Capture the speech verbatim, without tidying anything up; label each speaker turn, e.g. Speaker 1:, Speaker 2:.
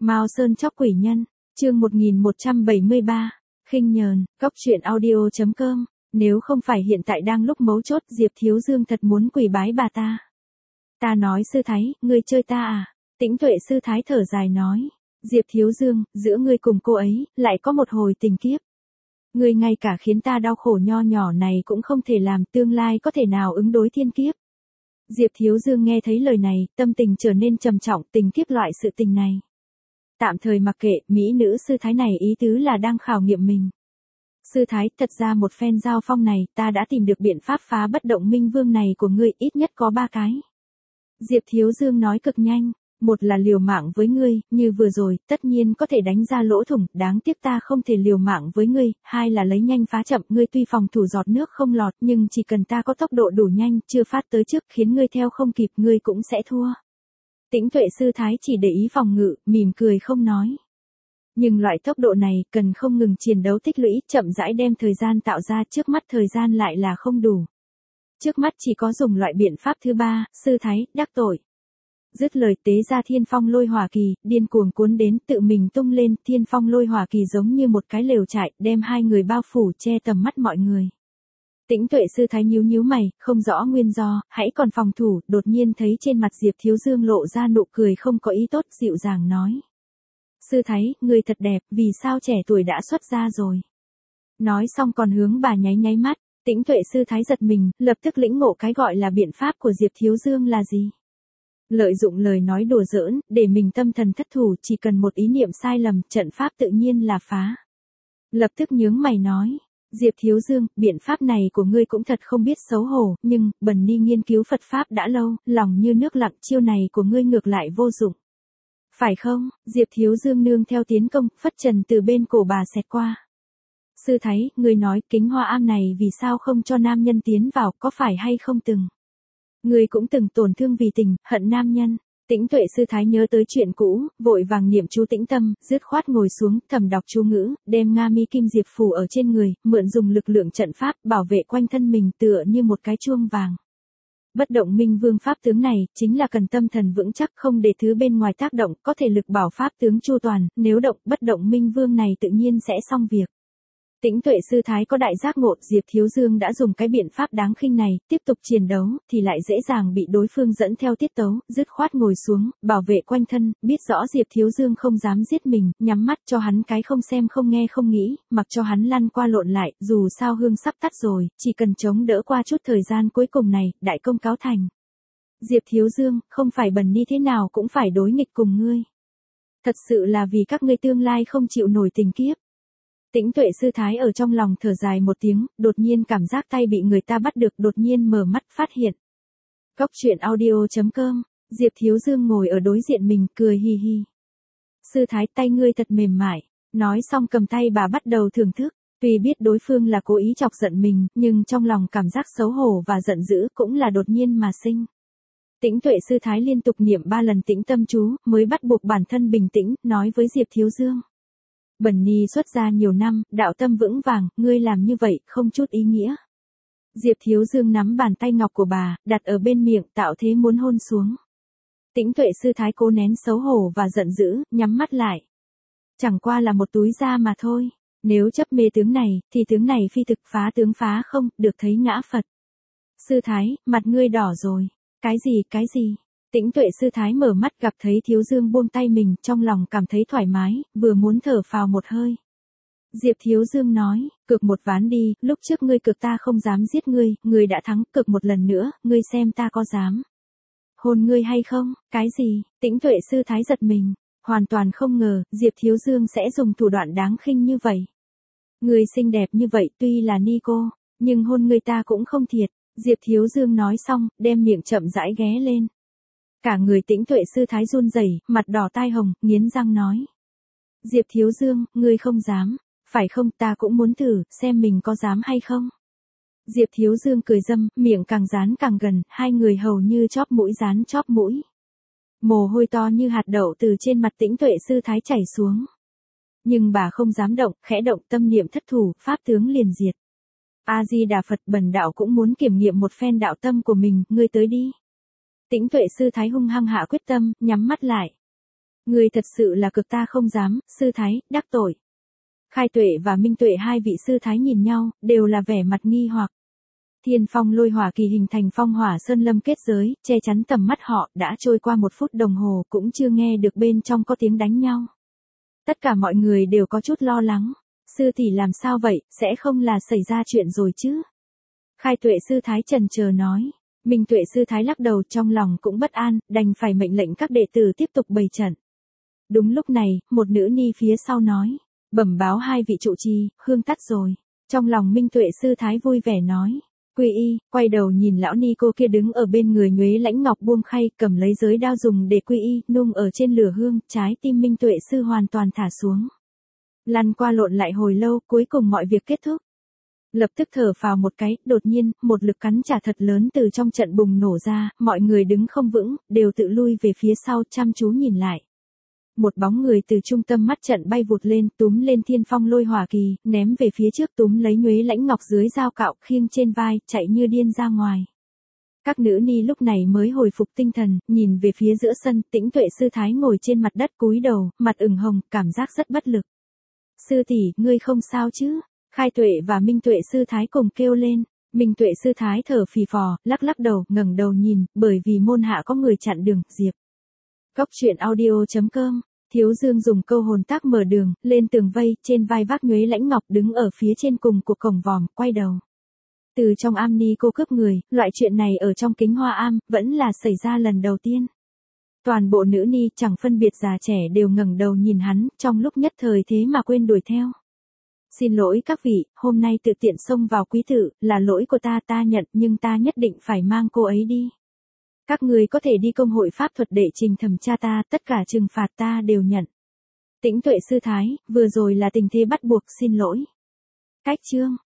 Speaker 1: Mao Sơn chóc quỷ nhân, chương một nghìn một trăm bảy mươi ba, khinh nhờn, cóc truyện audio chấm com. Nếu không phải hiện tại đang lúc mấu chốt, Diệp Thiếu Dương thật muốn quỳ bái bà ta. Ta nói sư thái, ngươi chơi ta à? Tĩnh Tuệ sư thái thở dài nói. Diệp Thiếu Dương, giữa ngươi cùng cô ấy, lại có một hồi tình kiếp. Ngươi ngay cả khiến ta đau khổ nho nhỏ này cũng không thể làm, tương lai có thể nào ứng đối thiên kiếp. Diệp Thiếu Dương nghe thấy lời này, tâm tình trở nên trầm trọng, tình kiếp loại sự tình này. Tạm thời mặc kệ, mỹ nữ sư thái này ý tứ là đang khảo nghiệm mình. Sư thái, thật ra một phen giao phong này, ta đã tìm được biện pháp phá bất động minh vương này của ngươi, ít nhất có ba cái. Diệp Thiếu Dương nói cực nhanh, một là liều mạng với ngươi, như vừa rồi, tất nhiên có thể đánh ra lỗ thủng, đáng tiếc ta không thể liều mạng với ngươi, hai là lấy nhanh phá chậm, ngươi tuy phòng thủ giọt nước không lọt, nhưng chỉ cần ta có tốc độ đủ nhanh, chưa phát tới trước, khiến ngươi theo không kịp, ngươi cũng sẽ thua. Tĩnh Tuệ sư thái chỉ để ý phòng ngự, mỉm cười không nói. Nhưng loại tốc độ này, cần không ngừng chiến đấu tích lũy, chậm rãi đem thời gian tạo ra, trước mắt thời gian lại là không đủ. Trước mắt chỉ có dùng loại biện pháp thứ ba, sư thái, đắc tội. Dứt lời tế ra thiên phong lôi hỏa kỳ, điên cuồng cuốn đến, tự mình tung lên, thiên phong lôi hỏa kỳ giống như một cái lều trại, đem hai người bao phủ che tầm mắt mọi người. Tĩnh Tuệ sư thái nhíu nhíu mày, không rõ nguyên do, hãy còn phòng thủ, đột nhiên thấy trên mặt Diệp Thiếu Dương lộ ra nụ cười không có ý tốt, dịu dàng nói. Sư thái, người thật đẹp, vì sao trẻ tuổi đã xuất gia rồi. Nói xong còn hướng bà nháy nháy mắt, Tĩnh Tuệ sư thái giật mình, lập tức lĩnh ngộ cái gọi là biện pháp của Diệp Thiếu Dương là gì. Lợi dụng lời nói đùa giỡn, để mình tâm thần thất thủ, chỉ cần một ý niệm sai lầm, trận pháp tự nhiên là phá. Lập tức nhướng mày nói, Diệp Thiếu Dương, biện pháp này của ngươi cũng thật không biết xấu hổ, nhưng, Bần Ni nghiên cứu Phật Pháp đã lâu, lòng như nước lặng, chiêu này của ngươi ngược lại vô dụng. Phải không? Diệp Thiếu Dương nương theo tiến công, phất trần từ bên cổ bà xẹt qua. Sư thái, ngươi nói, kính hoa am này vì sao không cho nam nhân tiến vào, có phải hay không từng? Ngươi cũng từng tổn thương vì tình, hận nam nhân. Tĩnh Tuệ sư thái nhớ tới chuyện cũ, vội vàng niệm chú tĩnh tâm, dứt khoát ngồi xuống, thầm đọc chú ngữ, đem Nga Mi Kim Diệp phủ ở trên người, mượn dùng lực lượng trận pháp, bảo vệ quanh thân mình tựa như một cái chuông vàng. Bất động minh vương pháp tướng này, chính là cần tâm thần vững chắc, không để thứ bên ngoài tác động, có thể lực bảo pháp tướng chu toàn, nếu động, bất động minh vương này tự nhiên sẽ xong việc. Tĩnh Tuệ sư thái có đại giác ngộ, Diệp Thiếu Dương đã dùng cái biện pháp đáng khinh này, tiếp tục chiến đấu, thì lại dễ dàng bị đối phương dẫn theo tiết tấu, dứt khoát ngồi xuống, bảo vệ quanh thân, biết rõ Diệp Thiếu Dương không dám giết mình, nhắm mắt cho hắn cái không xem không nghe không nghĩ, mặc cho hắn lăn qua lộn lại, dù sao hương sắp tắt rồi, chỉ cần chống đỡ qua chút thời gian cuối cùng này, đại công cáo thành. Diệp Thiếu Dương, không phải Bần Ni thế nào cũng phải đối nghịch cùng ngươi. Thật sự là vì các ngươi tương lai không chịu nổi tình kiếp. Tĩnh Tuệ sư thái ở trong lòng thở dài một tiếng, đột nhiên cảm giác tay bị người ta bắt được, đột nhiên mở mắt phát hiện. Cóc truyện audio chấm com, Diệp Thiếu Dương ngồi ở đối diện mình, cười hi hi. Sư thái, tay ngươi thật mềm mại, nói xong cầm tay bà bắt đầu thưởng thức, tuy biết đối phương là cố ý chọc giận mình, nhưng trong lòng cảm giác xấu hổ và giận dữ cũng là đột nhiên mà sinh. Tĩnh Tuệ sư thái liên tục niệm ba lần tĩnh tâm chú, mới bắt buộc bản thân bình tĩnh, nói với Diệp Thiếu Dương. Bần Ni xuất gia nhiều năm, đạo tâm vững vàng, ngươi làm như vậy, không chút ý nghĩa. Diệp Thiếu Dương nắm bàn tay ngọc của bà, đặt ở bên miệng, tạo thế muốn hôn xuống. Tĩnh Tuệ sư thái cố nén xấu hổ và giận dữ, nhắm mắt lại. Chẳng qua là một túi da mà thôi, nếu chấp mê tướng này, thì tướng này phi thực, phá tướng phá không, được thấy ngã Phật. Sư thái, mặt ngươi đỏ rồi, cái gì, cái gì? Tĩnh Tuệ sư thái mở mắt gặp thấy Thiếu Dương buông tay mình, trong lòng cảm thấy thoải mái, vừa muốn thở phào một hơi. Diệp Thiếu Dương nói, cược một ván đi, lúc trước ngươi cược ta không dám giết ngươi, ngươi đã thắng, cược một lần nữa, ngươi xem ta có dám hôn ngươi hay không, cái gì? Tĩnh Tuệ sư thái giật mình, hoàn toàn không ngờ, Diệp Thiếu Dương sẽ dùng thủ đoạn đáng khinh như vậy. Ngươi xinh đẹp như vậy, tuy là ni cô, nhưng hôn ngươi ta cũng không thiệt. Diệp Thiếu Dương nói xong, đem miệng chậm rãi ghé lên. Cả người Tĩnh Tuệ sư thái run rẩy, mặt đỏ tai hồng, nghiến răng nói. Diệp Thiếu Dương, ngươi không dám, phải không, ta cũng muốn thử, xem mình có dám hay không. Diệp Thiếu Dương cười râm, miệng càng dán càng gần, hai người hầu như chóp mũi dán chóp mũi. Mồ hôi to như hạt đậu từ trên mặt Tĩnh Tuệ sư thái chảy xuống. Nhưng bà không dám động, khẽ động tâm niệm thất thủ, pháp tướng liền diệt. A-di-đà Phật, bần đạo cũng muốn kiểm nghiệm một phen đạo tâm của mình, ngươi tới đi. Tĩnh Tuệ sư thái hung hăng hạ quyết tâm, nhắm mắt lại. Người thật sự là cực ta không dám, sư thái, đắc tội. Khai Tuệ và Minh Tuệ hai vị sư thái nhìn nhau, đều là vẻ mặt nghi hoặc. Thiên phong lôi hỏa kỳ hình thành phong hỏa sơn lâm kết giới, che chắn tầm mắt họ, đã trôi qua một phút đồng hồ cũng chưa nghe được bên trong có tiếng đánh nhau. Tất cả mọi người đều có chút lo lắng. Sư tỷ làm sao vậy, sẽ không là xảy ra chuyện rồi chứ? Khai Tuệ sư thái trần chờ nói. Minh Tuệ sư thái lắc đầu, trong lòng cũng bất an, đành phải mệnh lệnh các đệ tử tiếp tục bày trận. Đúng lúc này, một nữ ni phía sau nói. Bẩm báo hai vị trụ trì, hương tắt rồi. Trong lòng Minh Tuệ sư thái vui vẻ nói. Quy y, quay đầu nhìn lão ni cô kia đứng ở bên người Nhuế Lãnh Ngọc buông khay, cầm lấy giới đao dùng để quy y, nung ở trên lửa hương, trái tim Minh Tuệ sư hoàn toàn thả xuống. Lăn qua lộn lại hồi lâu, cuối cùng mọi việc kết thúc. Lập tức thở phào một cái, đột nhiên, một lực cắn trả thật lớn từ trong trận bùng nổ ra, mọi người đứng không vững, đều tự lui về phía sau chăm chú nhìn lại. Một bóng người từ trung tâm mắt trận bay vụt lên, túm lên thiên phong lôi hỏa kỳ, ném về phía trước, túm lấy Nhuế Lãnh Ngọc dưới dao cạo, khiêng trên vai, chạy như điên ra ngoài. Các nữ ni lúc này mới hồi phục tinh thần, nhìn về phía giữa sân, Tĩnh Tuệ sư thái ngồi trên mặt đất cúi đầu, mặt ửng hồng, cảm giác rất bất lực. Sư tỷ, ngươi không sao chứ? Khai Tuệ và Minh Tuệ sư thái cùng kêu lên. Minh Tuệ sư thái thở phì phò, lắc lắc đầu, ngẩng đầu nhìn, bởi vì môn hạ có người chặn đường, Diệp. Cốc truyện audio chấm com. Thiếu Dương dùng câu hồn tác mở đường, lên tường vây, trên vai vác Nhuế Lãnh Ngọc đứng ở phía trên cùng của cổng vòm, quay đầu. Từ trong am ni cô cướp người, loại chuyện này ở trong Kính Hoa Am, vẫn là xảy ra lần đầu tiên. Toàn bộ nữ ni chẳng phân biệt già trẻ đều ngẩng đầu nhìn hắn, trong lúc nhất thời thế mà quên đuổi theo. Xin lỗi các vị, hôm nay tự tiện xông vào quý tử, là lỗi của ta, ta nhận, nhưng ta nhất định phải mang cô ấy đi. Các người có thể đi công hội pháp thuật để trình thẩm tra ta, tất cả trừng phạt ta đều nhận. Tĩnh Tuệ sư thái, vừa rồi là tình thế bắt buộc, xin lỗi. Cách chương.